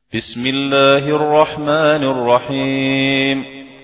بسم الله الرحمن الرحيم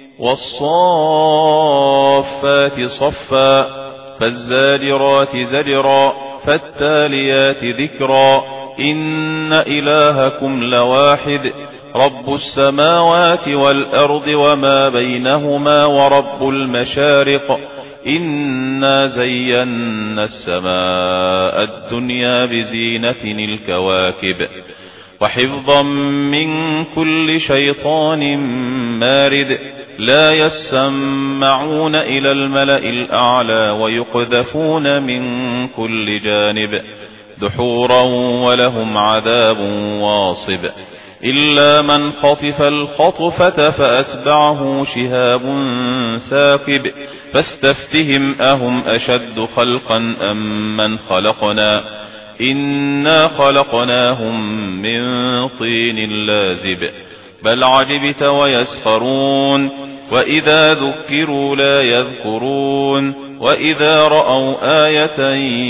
والصافات صفا فالزاجرات زجرا فالتاليات ذكرا إن إلهكم لواحد رب السماوات والأرض وما بينهما ورب المشارق إنا زينا السماء الدنيا بزينة الكواكب وحفظا من كل شيطان مارد لا يسمعون إلى الملأ الأعلى ويقذفون من كل جانب دحورا ولهم عذاب واصب إلا من خطف الخطفة فأتبعه شهاب ثاقب فاستفتهم أهم أشد خلقا أم من خلقنا إنا خلقناهم من طين لازب بل عجبت ويسخرون وإذا ذكروا لا يذكرون وإذا رأوا آية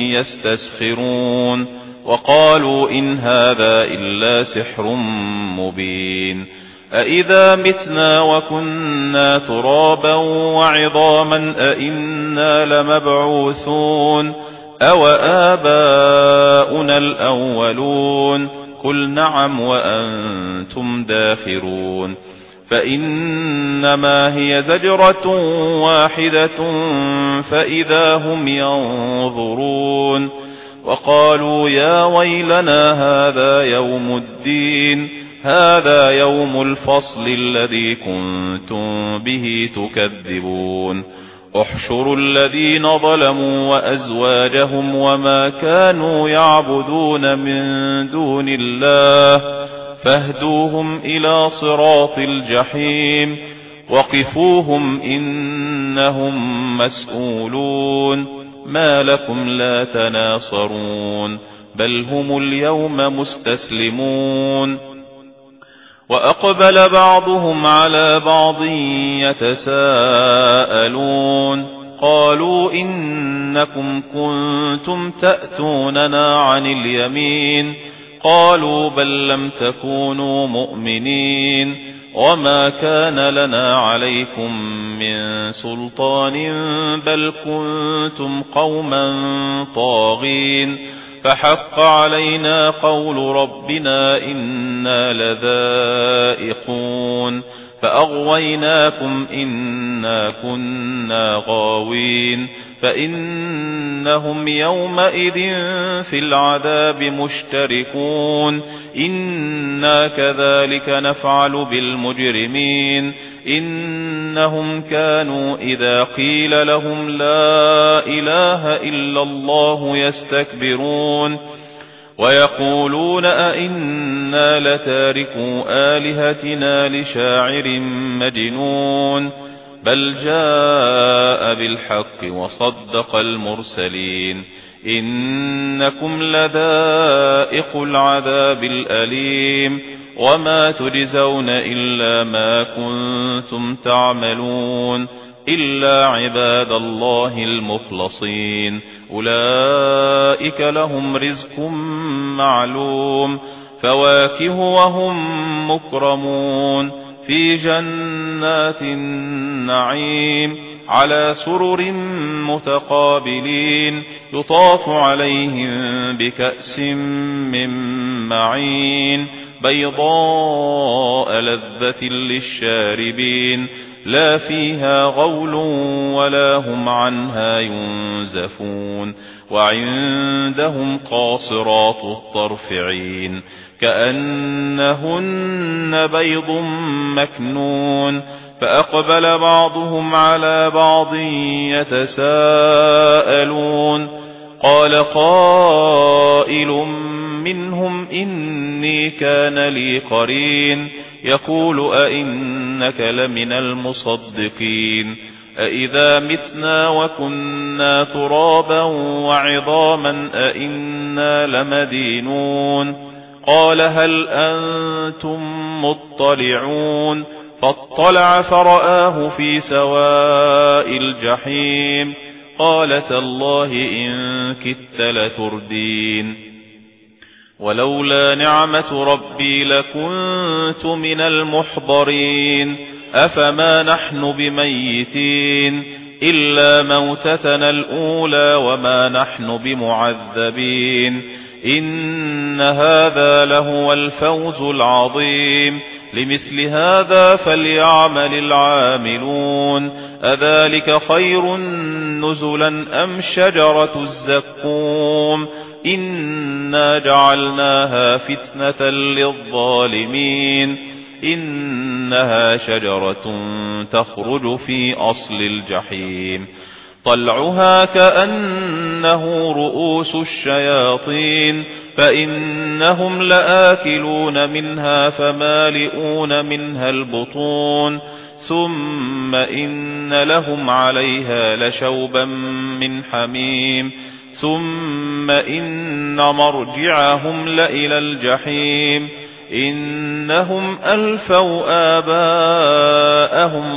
يستسخرون وقالوا إن هذا إلا سحر مبين أإذا متنا وكنا ترابا وعظاما أإنا لمبعوثون أو آباؤنا الأولون قل نعم وأنتم داخرون فإنما هي زجرة واحدة فإذا هم ينظرون وقالوا يا ويلنا هذا يوم الدين هذا يوم الفصل الذي كنتم به تكذبون احشروا الذين ظلموا وأزواجهم وما كانوا يعبدون من دون الله فاهدوهم إلى صراط الجحيم وقفوهم إنهم مسؤولون ما لكم لا تناصرون بل هم اليوم مستسلمون وأقبل بعضهم على بعض يتساءلون قالوا إنكم كنتم تأتوننا عن اليمين قالوا بل لم تكونوا مؤمنين وما كان لنا عليكم من سلطان بل كنتم قوما طاغين فحق علينا قول ربنا إنا لذائقون فأغويناكم إنا كنا غاوين فإنهم يومئذ في العذاب مشتركون إنا كذلك نفعل بالمجرمين إنهم كانوا إذا قيل لهم لا إله إلا الله يستكبرون ويقولون أئنا لتاركو آلهتنا لشاعر مجنون بل جاء بالحق وصدق المرسلين إنكم لذائق العذاب الأليم وما تجزون إلا ما كنتم تعملون إلا عباد الله المخلصين أولئك لهم رزق معلوم فواكه وهم مكرمون في جنات النعيم على سرر متقابلين يطاف عليهم بكأس من معين بيضاء لذة للشاربين لا فيها غول ولا هم عنها ينزفون وعندهم قاصرات الطرف عين كأنهن بيض مكنون فأقبل بعضهم على بعض يتساءلون قال قائل منهم إني كان لي قرين يقول أئنك لمن المصدقين أئذا متنا وكنا ترابا وعظاما أئنا لمدينون قال هل أنتم مطلعون فاطلع فرآه في سواء الجحيم قال تالله إن كدت لتردين ولولا نعمة ربي لكنت من المحضرين أفما نحن بميتين إلا موتتنا الأولى وما نحن بمعذبين إن هذا لهو الفوز العظيم لمثل هذا فليعمل العاملون أذلك خير نزلا أم شجرة الزقوم إنا جعلناها فتنة للظالمين إنها شجرة تخرج في أصل الجحيم طلعها كأنه رؤوس الشياطين فإنهم لآكلون منها فمالئون منها البطون ثم إن لهم عليها لشوبا من حميم ثم إن مرجعهم لإلى الجحيم إنهم ألفوا آباءهم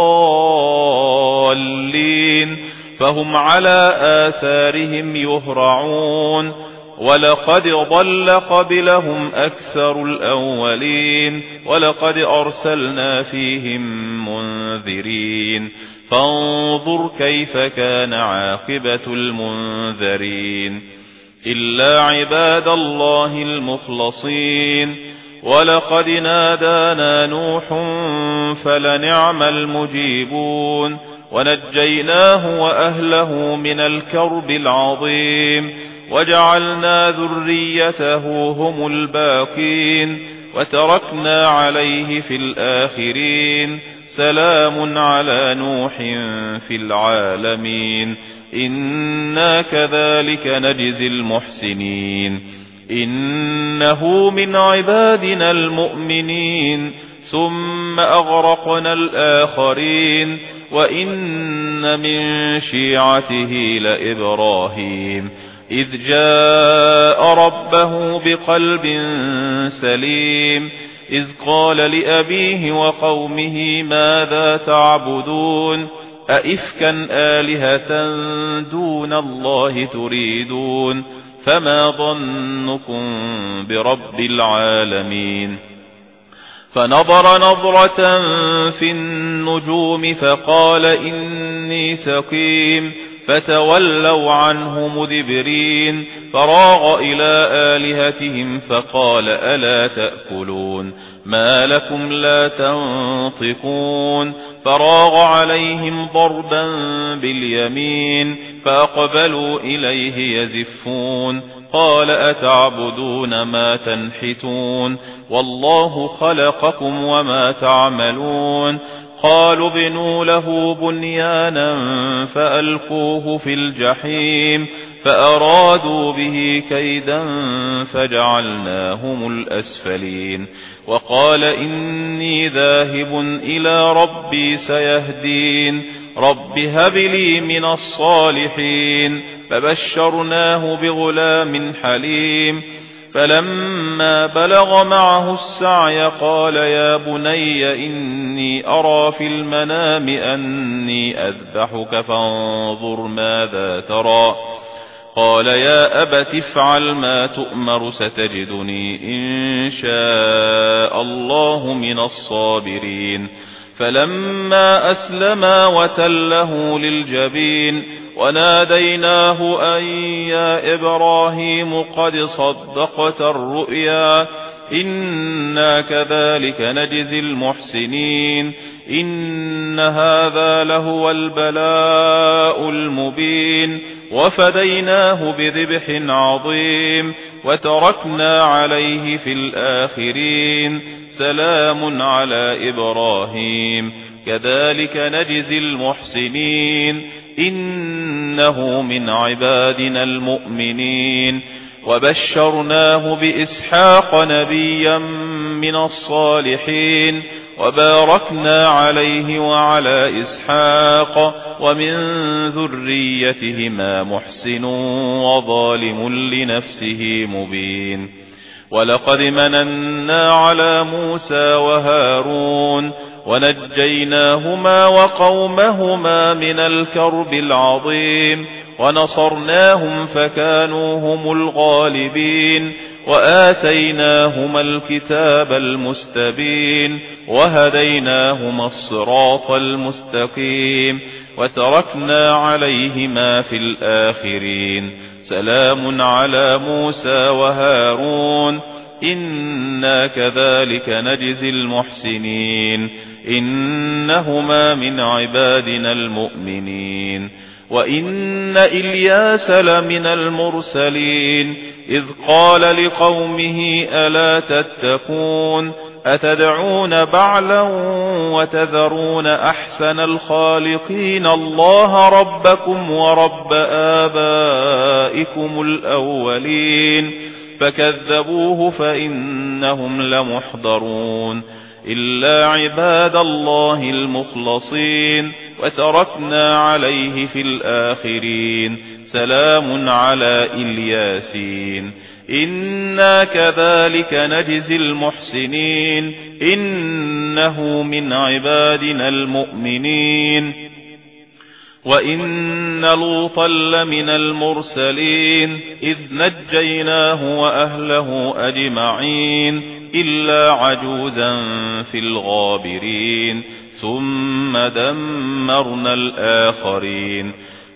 ضالين فهم على آثارهم يهرعون ولقد ضل قبلهم أكثر الأولين ولقد أرسلنا فيهم منذرين فانظر كيف كان عاقبة المنذرين إلا عباد الله المخلصين ولقد نادانا نوح فلنعم المجيبون ونجيناه وأهله من الكرب العظيم وجعلنا ذريته هم الباقين وتركنا عليه في الآخرين سلام على نوح في العالمين إنا كذلك نجزي المحسنين إنه من عبادنا المؤمنين ثم أغرقنا الآخرين وإن من شيعته لإبراهيم إذ جاء ربه بقلب سليم إذ قال لأبيه وقومه ماذا تعبدون أئفكا آلهة دون الله تريدون فما ظنكم برب العالمين فنظر نظرة في النجوم فقال إني سقيم فتولوا عنه مدبرين فراغ إلى آلهتهم فقال ألا تأكلون ما لكم لا تنطقون فراغ عليهم ضربا باليمين فأقبلوا إليه يزفون قال أتعبدون ما تنحتون والله خلقكم وما تعملون قالوا ابنوا له بنيانا فألقوه في الجحيم فأرادوا به كيدا فجعلناهم الأسفلين وقال إني ذاهب إلى ربي سيهدين رب هب لي من الصالحين فبشرناه بغلام حليم فلما بلغ معه السعي قال يا بني إني أرى في المنام أني أذبحك فانظر ماذا ترى قال يا أبت افعل ما تؤمر ستجدني إن شاء الله من الصابرين فلما أسلما وتله للجبين وناديناه أن يا إبراهيم قد صدقت الرؤيا إنا كذلك نجزي المحسنين إن هذا لهو البلاء المبين وفديناه بذبح عظيم وتركنا عليه في الآخرين سلام على إبراهيم كذلك نجزي المحسنين إنه من عبادنا المؤمنين وبشرناه بإسحاق نبيا من الصالحين وباركنا عليه وعلى إسحاق ومن ذريتهما محسن وظالم لنفسه مبين ولقد مننا على موسى وهارون ونجيناهما وقومهما من الكرب العظيم ونصرناهم فكانوا هم الغالبين وآتيناهما الكتاب المستبين وهديناهما الصراط المستقيم وتركنا عليهما في الآخرين سلام على موسى وهارون إنا كذلك نجزي المحسنين إنهما من عبادنا المؤمنين وإن إلياس لمن المرسلين إذ قال لقومه ألا تتقون أتدعون بعلا وتذرون أحسن الخالقين الله ربكم ورب آبائكم الأولين فكذبوه فإنهم لمحضرون إلا عباد الله المخلصين وتركنا عليه في الآخرين سلام على إلياسين إنا كذلك نجزي المحسنين إنه من عبادنا المؤمنين وإن لوطا لمن المرسلين إذ نجيناه وأهله أجمعين إلا عجوزا في الغابرين ثم دمرنا الآخرين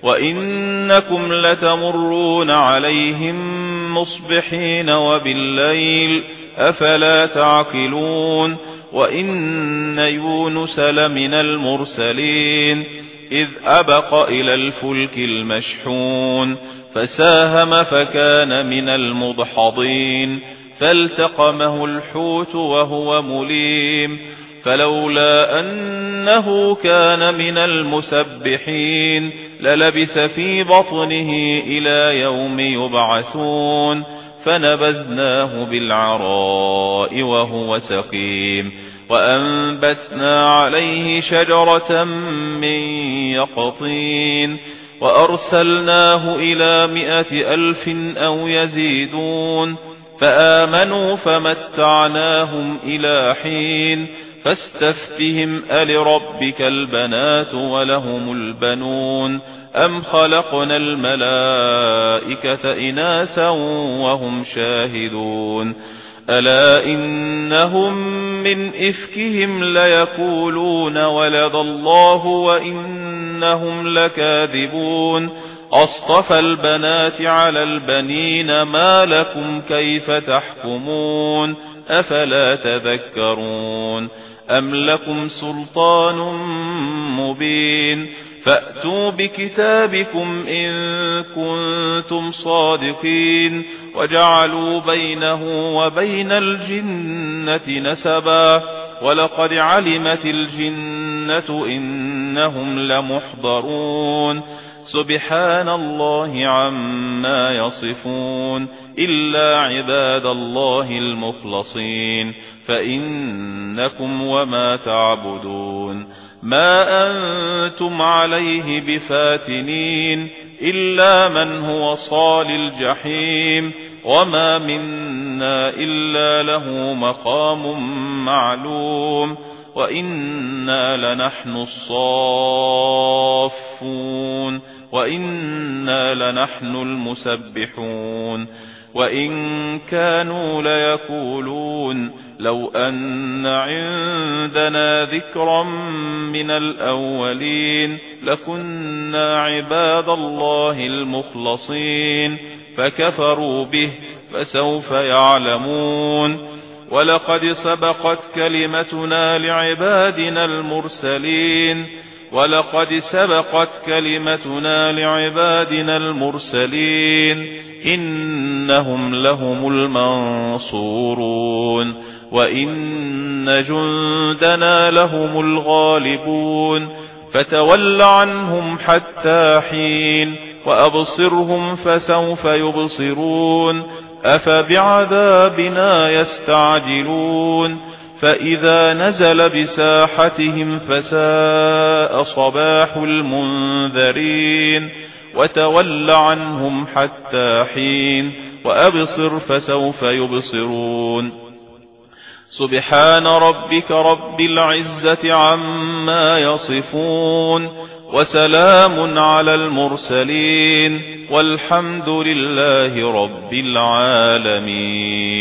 وإنكم لتمرون عليهم مصبحين وبالليل أفلا تعقلون وإن يونس لمن المرسلين إذ أبق إلى الفلك المشحون فساهم فكان من المدحضين فالتقمه الحوت وهو مليم فلولا أنه كان من المسبحين للبث في بطنه إلى يوم يبعثون فنبذناه بالعراء وهو سقيم وأنبتنا عليه شجرة من يقطين وأرسلناه إلى 100,000 أو يزيدون فآمنوا فمتعناهم إلى حين فاستفتهم ألربك البنات ولهم البنون أم خلقنا الملائكة إناثا وهم شاهدون ألا إنهم من إفكهم ليقولون ولد الله وإنهم لكاذبون أصطفى البنات على البنين ما لكم كيف تحكمون أفلا تذكرون أم لكم سلطان مبين فأتوا بكتابكم إن كنتم صادقين وجعلوا بينه وبين الجنة نسبا ولقد علمت الجنة إنهم لمحضرون سبحان الله عما يصفون إلا عباد الله المخلصين فإنكم وما تعبدون ما أنتم عليه بفاتنين إلا من هو صال الجحيم وما منا إلا له مقام معلوم وإنا لنحن الصافون وإنا لنحن المسبحون وإن كانوا ليقولون لو أن عندنا ذكرا من الأولين لكنا عباد الله المخلصين فكفروا به فسوف يعلمون ولقد سبقت كلمتنا لعبادنا المرسلين إنهم لهم المنصورون وإن جندنا لهم الغالبون فتول عنهم حتى حين وأبصرهم فسوف يبصرون أفبعذابنا يستعجلون فإذا نزل بساحتهم فساء صباح المنذرين وتول عنهم حتى حين وأبصر فسوف يبصرون سبحان ربك رب العزة عما يصفون وسلام على المرسلين والحمد لله رب العالمين.